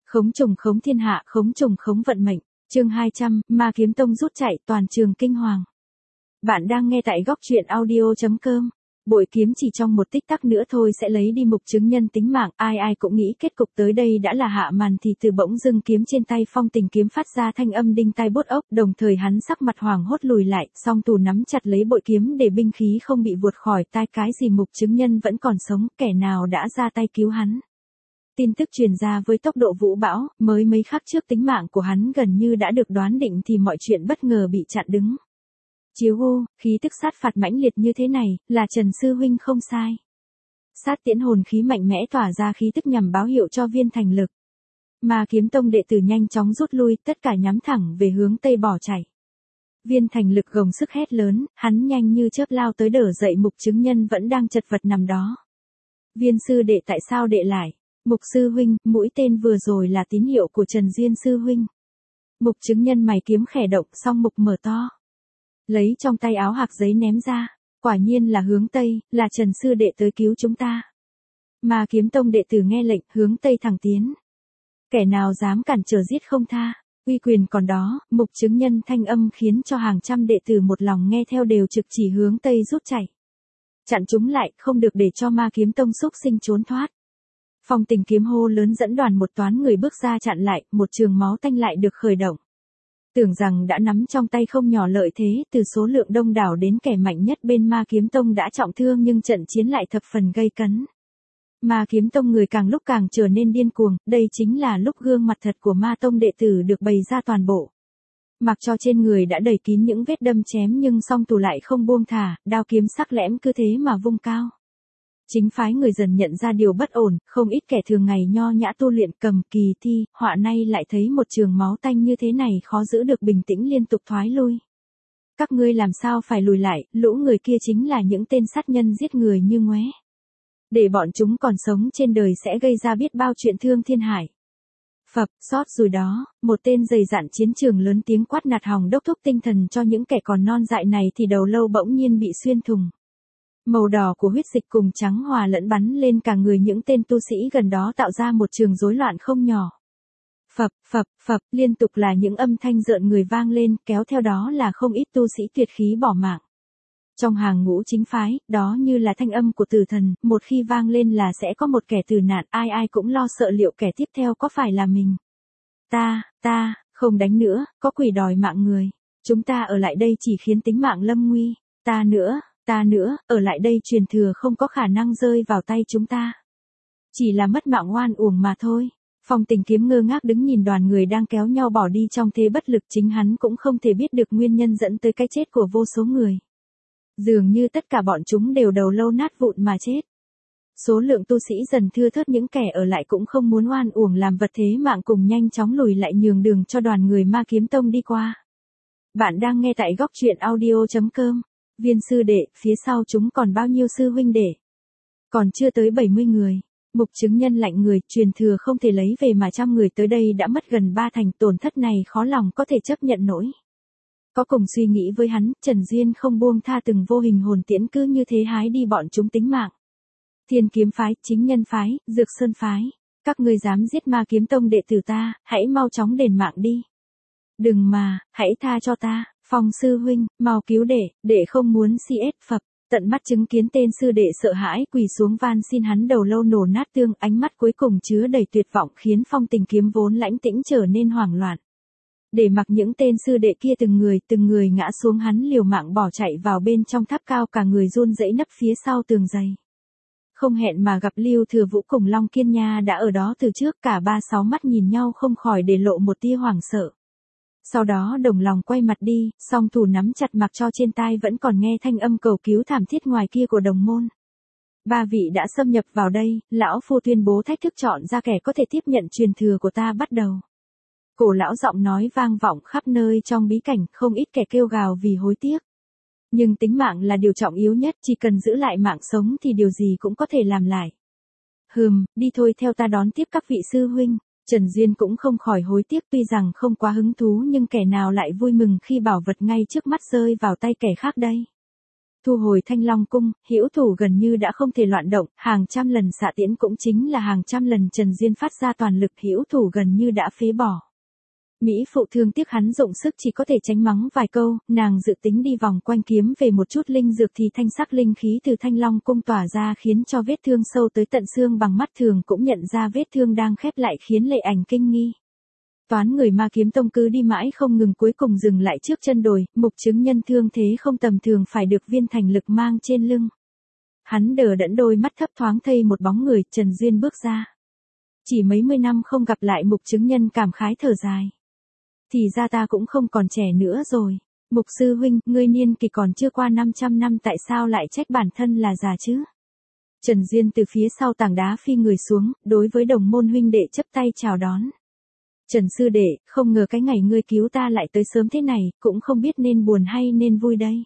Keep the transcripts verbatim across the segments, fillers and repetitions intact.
Khống trùng khống thiên hạ, khống trùng khống vận mệnh. Chương hai trăm, Ma Kiếm Tông rút chạy, toàn trường kinh hoàng. Bạn đang nghe tại góc truyện audio chấm com. Bội kiếm chỉ trong một tích tắc nữa thôi sẽ lấy đi mục chứng nhân tính mạng, ai ai cũng nghĩ kết cục tới đây đã là hạ màn thì từ bỗng dưng kiếm trên tay Phong Tình kiếm phát ra thanh âm đinh tai bốt ốc, đồng thời hắn sắc mặt hoảng hốt lùi lại, song tù nắm chặt lấy bội kiếm để binh khí không bị vụt khỏi tai, cái gì mục chứng nhân vẫn còn sống, kẻ nào đã ra tay cứu hắn. Tin tức truyền ra với tốc độ vũ bão, mới mấy khắc trước tính mạng của hắn gần như đã được đoán định thì mọi chuyện bất ngờ bị chặn đứng. Chiếu ô, khí tức sát phạt mãnh liệt như thế này, là Trần Sư Huynh không sai. Sát tiễn hồn khí mạnh mẽ tỏa ra khí tức nhằm báo hiệu cho Viên Thành Lực. Ma Kiếm Tông đệ tử nhanh chóng rút lui, tất cả nhắm thẳng về hướng tây bỏ chạy. Viên Thành Lực gồng sức hét lớn, hắn nhanh như chớp lao tới đỡ dậy mục chứng nhân vẫn đang chật vật nằm đó. Viên sư đệ tại sao đệ lại? Mục sư huynh, mũi tên vừa rồi là tín hiệu của Trần Diên sư huynh. Mục chứng nhân mày kiếm khẽ động, song mục mở to. Lấy trong tay áo hạc giấy ném ra, quả nhiên là hướng tây, là Trần sư đệ tới cứu chúng ta. Ma Kiếm Tông đệ tử nghe lệnh, hướng tây thẳng tiến. Kẻ nào dám cản trở giết không tha, uy quyền còn đó, mục chứng nhân thanh âm khiến cho hàng trăm đệ tử một lòng nghe theo đều trực chỉ hướng tây rút chạy. Chặn chúng lại, không được để cho Ma Kiếm Tông xúc sinh trốn thoát. Phong Tình kiếm hô lớn dẫn đoàn một toán người bước ra chặn lại, một trường máu tanh lại được khởi động. Tưởng rằng đã nắm trong tay không nhỏ lợi thế, từ số lượng đông đảo đến kẻ mạnh nhất bên Ma Kiếm Tông đã trọng thương nhưng trận chiến lại thập phần gây cấn. Ma Kiếm Tông người càng lúc càng trở nên điên cuồng, đây chính là lúc gương mặt thật của Ma Tông đệ tử được bày ra toàn bộ. Mặc cho trên người đã đầy kín những vết đâm chém nhưng song tù lại không buông thả, đao kiếm sắc lẽm cứ thế mà vung cao. Chính phái người dần nhận ra điều bất ổn, không ít kẻ thường ngày nho nhã tu luyện cầm kỳ thi, họa nay lại thấy một trường máu tanh như thế này khó giữ được bình tĩnh liên tục thoái lui. Các ngươi làm sao phải lùi lại, lũ người kia chính là những tên sát nhân giết người như ngoé. Để bọn chúng còn sống trên đời sẽ gây ra biết bao chuyện thương thiên hải. Phập, sót rồi đó, một tên dày dặn chiến trường lớn tiếng quát nạt hòng đốc thúc tinh thần cho những kẻ còn non dại này thì đầu lâu bỗng nhiên bị xuyên thùng. Màu đỏ của huyết dịch cùng trắng hòa lẫn bắn lên cả người những tên tu sĩ gần đó tạo ra một trường rối loạn không nhỏ. Phập, phập, phập, liên tục là những âm thanh rợn người vang lên, kéo theo đó là không ít tu sĩ tuyệt khí bỏ mạng. Trong hàng ngũ chính phái, đó như là thanh âm của tử thần, một khi vang lên là sẽ có một kẻ tử nạn, ai ai cũng lo sợ liệu kẻ tiếp theo có phải là mình. Ta, ta, không đánh nữa, có quỷ đòi mạng người. Chúng ta ở lại đây chỉ khiến tính mạng lâm nguy. Ta nữa. Ta nữa, ở lại đây truyền thừa không có khả năng rơi vào tay chúng ta. Chỉ là mất mạng oan uổng mà thôi. Phong Tình kiếm ngơ ngác đứng nhìn đoàn người đang kéo nhau bỏ đi trong thế bất lực, chính hắn cũng không thể biết được nguyên nhân dẫn tới cái chết của vô số người. Dường như tất cả bọn chúng đều đầu lâu nát vụn mà chết. Số lượng tu sĩ dần thưa thớt, những kẻ ở lại cũng không muốn oan uổng làm vật thế mạng cùng nhanh chóng lùi lại nhường đường cho đoàn người Ma Kiếm Tông đi qua. Bạn đang nghe tại góc truyện audio chấm com. Viên sư đệ, phía sau chúng còn bao nhiêu sư huynh đệ? Còn chưa tới bảy mươi người. Mục chứng nhân lạnh người, truyền thừa không thể lấy về mà trăm người tới đây đã mất gần ba thành, tổn thất này khó lòng có thể chấp nhận nổi. Có cùng suy nghĩ với hắn, Trần Duyên không buông tha từng vô hình hồn tiễn cứ như thế hái đi bọn chúng tính mạng. Thiên Kiếm phái, Chính Nhân phái, Dược Sơn phái, các ngươi dám giết Ma Kiếm Tông đệ tử ta, hãy mau chóng đền mạng đi. Đừng mà, hãy tha cho ta. Phong sư huynh, mau cứu đệ, đệ không muốn si ết phập, tận mắt chứng kiến tên sư đệ sợ hãi quỳ xuống van xin hắn, đầu lâu nổ nát tương, ánh mắt cuối cùng chứa đầy tuyệt vọng khiến Phong Tình kiếm vốn lãnh tĩnh trở nên hoảng loạn. Để mặc những tên sư đệ kia từng người từng người ngã xuống, hắn liều mạng bỏ chạy vào bên trong tháp cao, cả người run rẩy nấp phía sau tường dày. Không hẹn mà gặp Lưu Thừa Vũ cùng Long Kiên Nha đã ở đó từ trước, cả ba sáu mắt nhìn nhau không khỏi để lộ một tia hoảng sợ. Sau đó đồng lòng quay mặt đi, song thủ nắm chặt mặc cho trên tai vẫn còn nghe thanh âm cầu cứu thảm thiết ngoài kia của đồng môn. Ba vị đã xâm nhập vào đây, lão phu tuyên bố thách thức chọn ra kẻ có thể tiếp nhận truyền thừa của ta bắt đầu. Cổ lão giọng nói vang vọng khắp nơi trong bí cảnh, không ít kẻ kêu gào vì hối tiếc. Nhưng tính mạng là điều trọng yếu nhất, chỉ cần giữ lại mạng sống thì điều gì cũng có thể làm lại. Hừm, đi thôi, theo ta đón tiếp các vị sư huynh. Trần Duyên cũng không khỏi hối tiếc, tuy rằng không quá hứng thú nhưng kẻ nào lại vui mừng khi bảo vật ngay trước mắt rơi vào tay kẻ khác đây. Thu hồi Thanh Long cung, hữu thủ gần như đã không thể loạn động, hàng trăm lần xạ tiễn cũng chính là hàng trăm lần Trần Duyên phát ra toàn lực, hữu thủ gần như đã phế bỏ. Mỹ phụ thương tiếc hắn dụng sức chỉ có thể tránh mắng vài câu, nàng dự tính đi vòng quanh kiếm về một chút linh dược thì thanh sắc linh khí từ Thanh Long cung tỏa ra khiến cho vết thương sâu tới tận xương, bằng mắt thường cũng nhận ra vết thương đang khép lại khiến Lệ Ảnh kinh nghi. Toán người Ma Kiếm Tông cứ đi mãi không ngừng, cuối cùng dừng lại trước chân đồi, Mục chứng nhân thương thế không tầm thường phải được Viên Thành Lực mang trên lưng. Hắn đờ đẫn đôi mắt thấp thoáng thấy một bóng người, Trần Duyên bước ra. Chỉ mấy mươi năm không gặp lại, Mục chứng nhân cảm khái thở dài. Thì ra ta cũng không còn trẻ nữa rồi. Mục sư huynh, ngươi niên kỷ còn chưa qua năm trăm năm, tại sao lại trách bản thân là già chứ? Trần Duyên từ phía sau tảng đá phi người xuống, đối với đồng môn huynh đệ chấp tay chào đón. Trần sư đệ, không ngờ cái ngày ngươi cứu ta lại tới sớm thế này, cũng không biết nên buồn hay nên vui đây.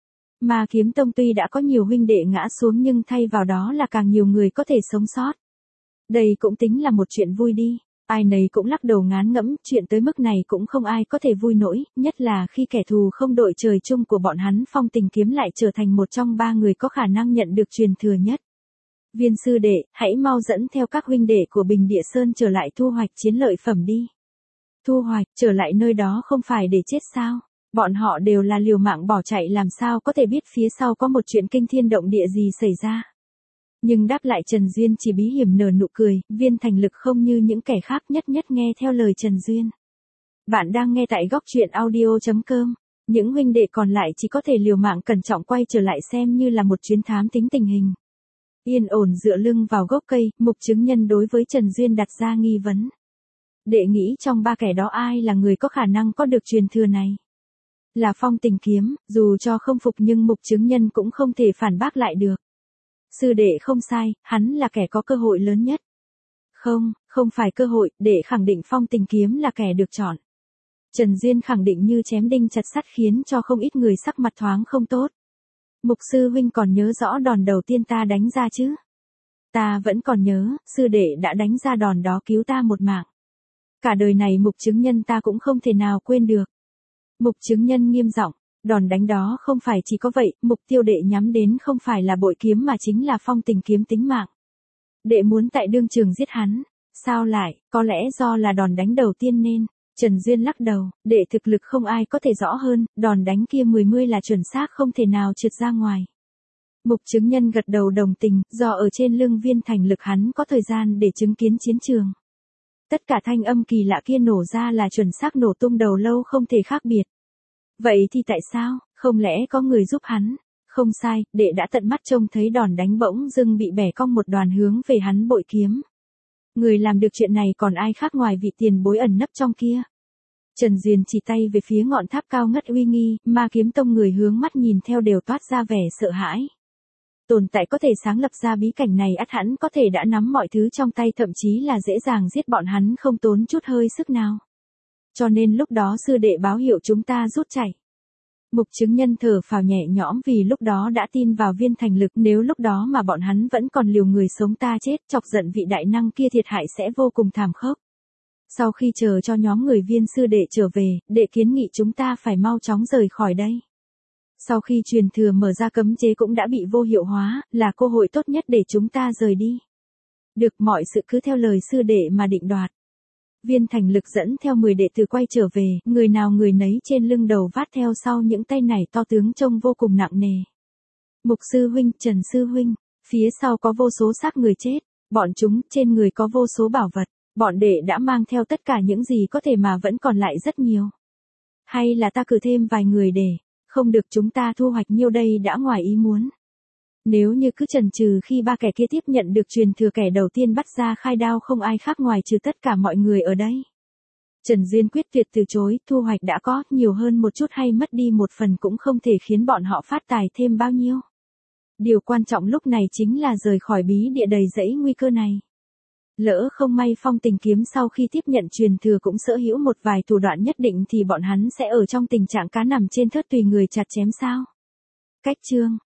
Ma Kiếm Tông tuy đã có nhiều huynh đệ ngã xuống nhưng thay vào đó là càng nhiều người có thể sống sót. Đây cũng tính là một chuyện vui đi. Ai nấy cũng lắc đầu ngán ngẫm, chuyện tới mức này cũng không ai có thể vui nổi, nhất là khi kẻ thù không đội trời chung của bọn hắn Phong Tình Kiếm lại trở thành một trong ba người có khả năng nhận được truyền thừa nhất. Viên sư đệ, hãy mau dẫn theo các huynh đệ của Bình Địa Sơn trở lại thu hoạch chiến lợi phẩm đi. Thu hoạch, trở lại nơi đó không phải để chết sao? Bọn họ đều là liều mạng bỏ chạy, làm sao có thể biết phía sau có một chuyện kinh thiên động địa gì xảy ra. Nhưng đáp lại Trần Duyên chỉ bí hiểm nở nụ cười, Viên Thành Lực không như những kẻ khác nhất nhất nghe theo lời Trần Duyên. Bạn đang nghe tại góc truyện audio chấm com. Những huynh đệ còn lại chỉ có thể liều mạng cẩn trọng quay trở lại xem như là một chuyến thám tính tình hình. Yên ổn dựa lưng vào gốc cây, Mục chứng nhân đối với Trần Duyên đặt ra nghi vấn. Đệ nghĩ trong ba kẻ đó ai là người có khả năng có được truyền thừa này? Là Phong Tình Kiếm, dù cho không phục nhưng Mục chứng nhân cũng không thể phản bác lại được. Sư đệ không sai, hắn là kẻ có cơ hội lớn nhất. Không, không phải cơ hội, để khẳng định Phong Tình Kiếm là kẻ được chọn. Trần Duyên khẳng định như chém đinh chặt sắt khiến cho không ít người sắc mặt thoáng không tốt. Mục sư huynh còn nhớ rõ đòn đầu tiên ta đánh ra chứ? Ta vẫn còn nhớ, sư đệ đã đánh ra đòn đó cứu ta một mạng. Cả đời này Mục chứng nhân ta cũng không thể nào quên được. Mục chứng nhân nghiêm giọng. Đòn đánh đó không phải chỉ có vậy, mục tiêu đệ nhắm đến không phải là bội kiếm mà chính là Phong Tình Kiếm tính mạng. Đệ muốn tại đương trường giết hắn. Sao lại, có lẽ do là đòn đánh đầu tiên nên. Trần Duyên lắc đầu, đệ thực lực không ai có thể rõ hơn, đòn đánh kia mười mươi là chuẩn xác không thể nào trượt ra ngoài. Mục chứng nhân gật đầu đồng tình, do ở trên lưng Viên Thành Lực hắn có thời gian để chứng kiến chiến trường. Tất cả thanh âm kỳ lạ kia nổ ra là chuẩn xác nổ tung đầu lâu không thể khác biệt. Vậy thì tại sao, không lẽ có người giúp hắn? Không sai, đệ đã tận mắt trông thấy đòn đánh bỗng dưng bị bẻ cong một đoàn hướng về hắn bội kiếm. Người làm được chuyện này còn ai khác ngoài vị tiền bối ẩn nấp trong kia. Trần Duyên chỉ tay về phía ngọn tháp cao ngất uy nghi, Ma Kiếm Tông người hướng mắt nhìn theo đều toát ra vẻ sợ hãi. Tồn tại có thể sáng lập ra bí cảnh này ắt hẳn có thể đã nắm mọi thứ trong tay, thậm chí là dễ dàng giết bọn hắn không tốn chút hơi sức nào. Cho nên lúc đó sư đệ báo hiệu chúng ta rút chạy. Mục chứng nhân thở phào nhẹ nhõm vì lúc đó đã tin vào Viên Thành Lực, nếu lúc đó mà bọn hắn vẫn còn liều người sống ta chết, chọc giận vị đại năng kia thiệt hại sẽ vô cùng thảm khốc. Sau khi chờ cho nhóm người Viên sư đệ trở về, đệ kiến nghị chúng ta phải mau chóng rời khỏi đây. Sau khi truyền thừa mở ra cấm chế cũng đã bị vô hiệu hóa, là cơ hội tốt nhất để chúng ta rời đi. Được, mọi sự cứ theo lời sư đệ mà định đoạt. Viên Thành Lực dẫn theo mười đệ tử quay trở về, người nào người nấy trên lưng đầu vác theo sau những tay này to tướng trông vô cùng nặng nề. Mục sư huynh, Trần sư huynh, phía sau có vô số xác người chết, bọn chúng trên người có vô số bảo vật, bọn đệ đã mang theo tất cả những gì có thể mà vẫn còn lại rất nhiều. Hay là ta cử thêm vài người để, không được, chúng ta thu hoạch nhiêu đây đã ngoài ý muốn. Nếu như cứ chần chừ khi ba kẻ kia tiếp nhận được truyền thừa, kẻ đầu tiên bắt ra khai đao không ai khác ngoài trừ tất cả mọi người ở đây. Trần Duyên quyết tuyệt từ chối, thu hoạch đã có, nhiều hơn một chút hay mất đi một phần cũng không thể khiến bọn họ phát tài thêm bao nhiêu. Điều quan trọng lúc này chính là rời khỏi bí địa đầy rẫy nguy cơ này. Lỡ không may Phong Tình Kiếm sau khi tiếp nhận truyền thừa cũng sở hữu một vài thủ đoạn nhất định thì bọn hắn sẽ ở trong tình trạng cá nằm trên thớt tùy người chặt chém sao. Cách chương